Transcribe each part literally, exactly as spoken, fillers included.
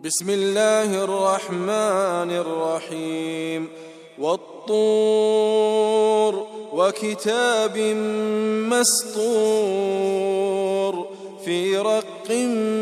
بسم الله الرحمن الرحيم والطور وكتاب مسطور في رق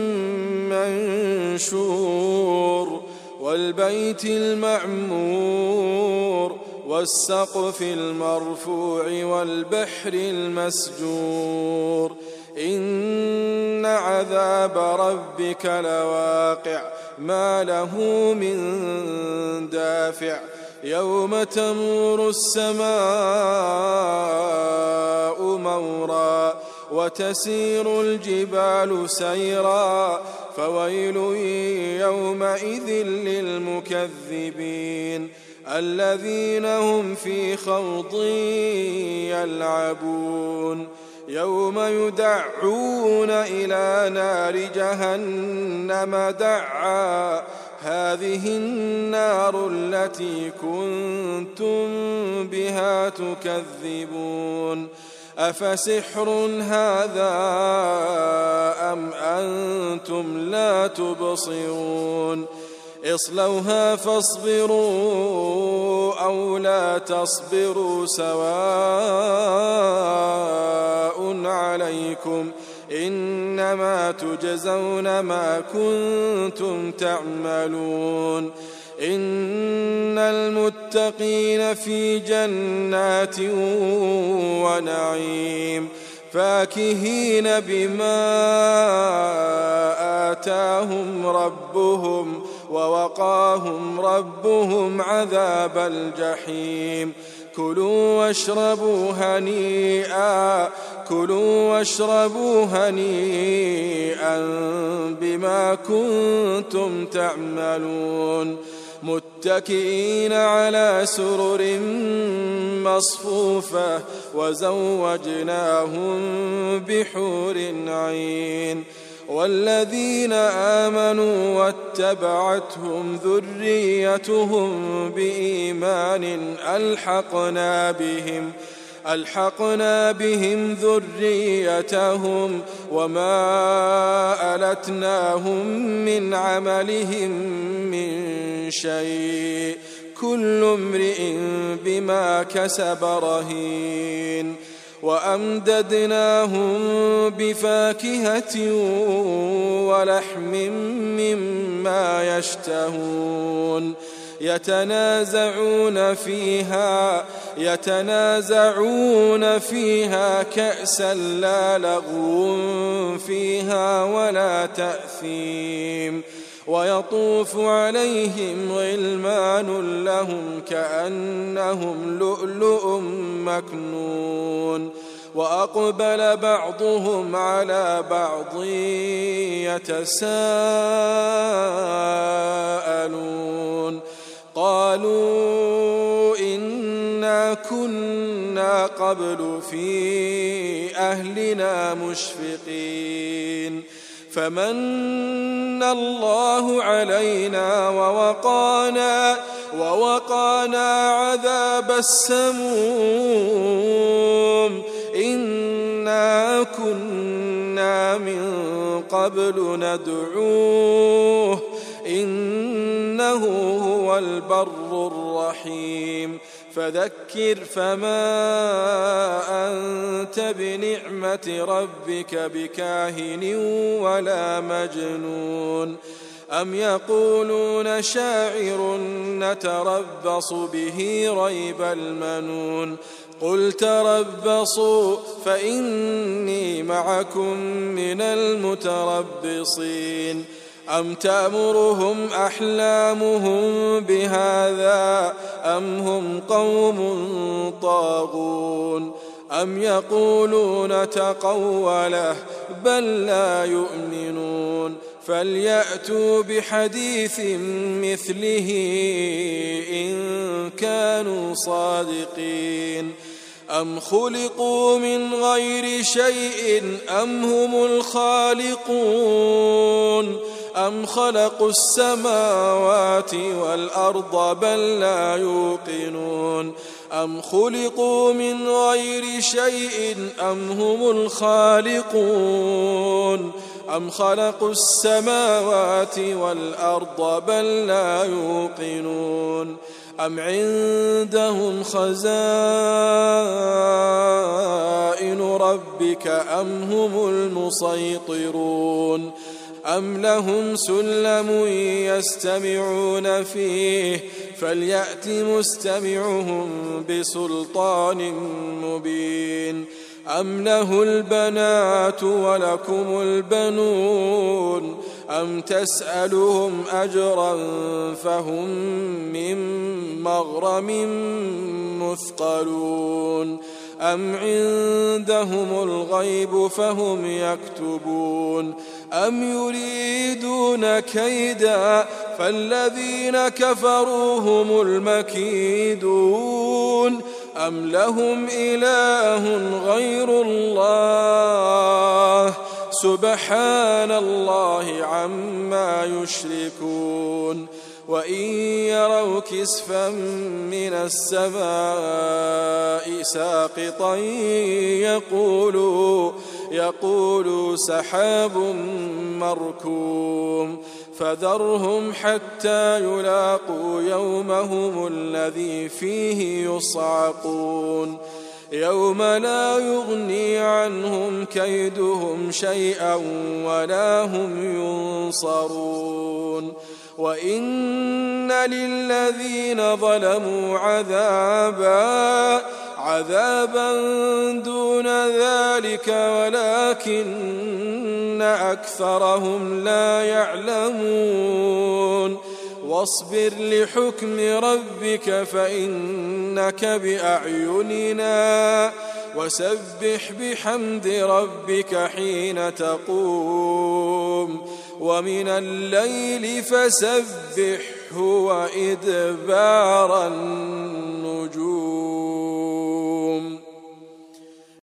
منشور والبيت المعمور والسقف المرفوع والبحر المسجور إن عذاب ربك لواقع ما له من دافع يوم تمور السماء مورا وتسير الجبال سيرا فويل يومئذ للمكذبين الذين هم في خوض يلعبون يوم يدعون إلى نار جهنم دعا هذه النار التي كنتم بها تكذبون أفسحر هذا أم أنتم لا تبصرون اصلوها فاصبروا أو لا تصبروا سواء عليكم إنما تجزون ما كنتم تعملون إن المتقين في جنات ونعيم فاكهين بما آتاهم ربهم ووقاهم ربهم عذاب الجحيم كلوا واشربوا هنيئا كلوا واشربوا هنيئا بما كنتم تعملون متكئين على سرر مصفوفة وزوجناهم بحور عين والذين آمنوا واتبعتهم ذريتهم بإيمان ألحقنا بهم ألحقنا بهم ذريتهم وما ألتناهم من عملهم من شيء كل امرئ بما كسب رهين وأمددناهم بفاكهة ولحم مما يشتهون يتنازعون فيها يتنازعون فيها كأسا لا لغو فيها ولا تأثيم ويطوف عليهم غلمان لهم كأنهم لؤلؤ مكنون وأقبل بعضهم على بعض يتساءلون قالوا إنا كنا قبل في أهلنا مشفقين فمن الله علينا ووقانا ووقانا عذاب السموم إنا كنا من قبل ندعوه إنه هو البر الرحيم فذكر فما أنت بنعمة ربك بكاهن ولا مجنون أم يقولون شاعر نتربص به ريب المنون قل تربصوا فإني معكم من المتربصين أم تأمرهم أحلامهم بهذا أم هم قوم طاغون أم يقولون تقوله بل لا يؤمنون فليأتوا بحديث مثله إن كانوا صادقين أم خلقوا من غير شيء أم هم الخالقون أم خلقوا السماوات والأرض بل لا يوقنون أم خلقوا من غير شيء أم هم الخالقون أم خلقوا السماوات والأرض بل لا يوقنون أم عندهم خزائن ربك أم هم المسيطرون أم لهم سلم يستمعون فيه فليأت مستمعهم بسلطان مبين أم له البنات ولكم البنون أم تسألهم أجرا فهم من مغرم مثقلون أم عندهم الغيب فهم يكتبون أم يريدون كيدا فالذين كفروا هم المكيدون أم لهم إله غير الله سبحان الله عما يشركون وإن يروا كسفا من السماء ساقطا يقولوا, يقولوا سحاب مركوم فذرهم حتى يلاقوا يومهم الذي فيه يصعقون يوم لا يغني عنهم كيدهم شيئا ولا هم ينصرون وإن للذين ظلموا عذابا عذابا دون ذلك ولكن أكثرهم لا يعلمون واصبر لحكم ربك فإنك بأعيننا وسبح بحمد ربك حين تقوم ومن الليل فسبحه وإدبار النجوم.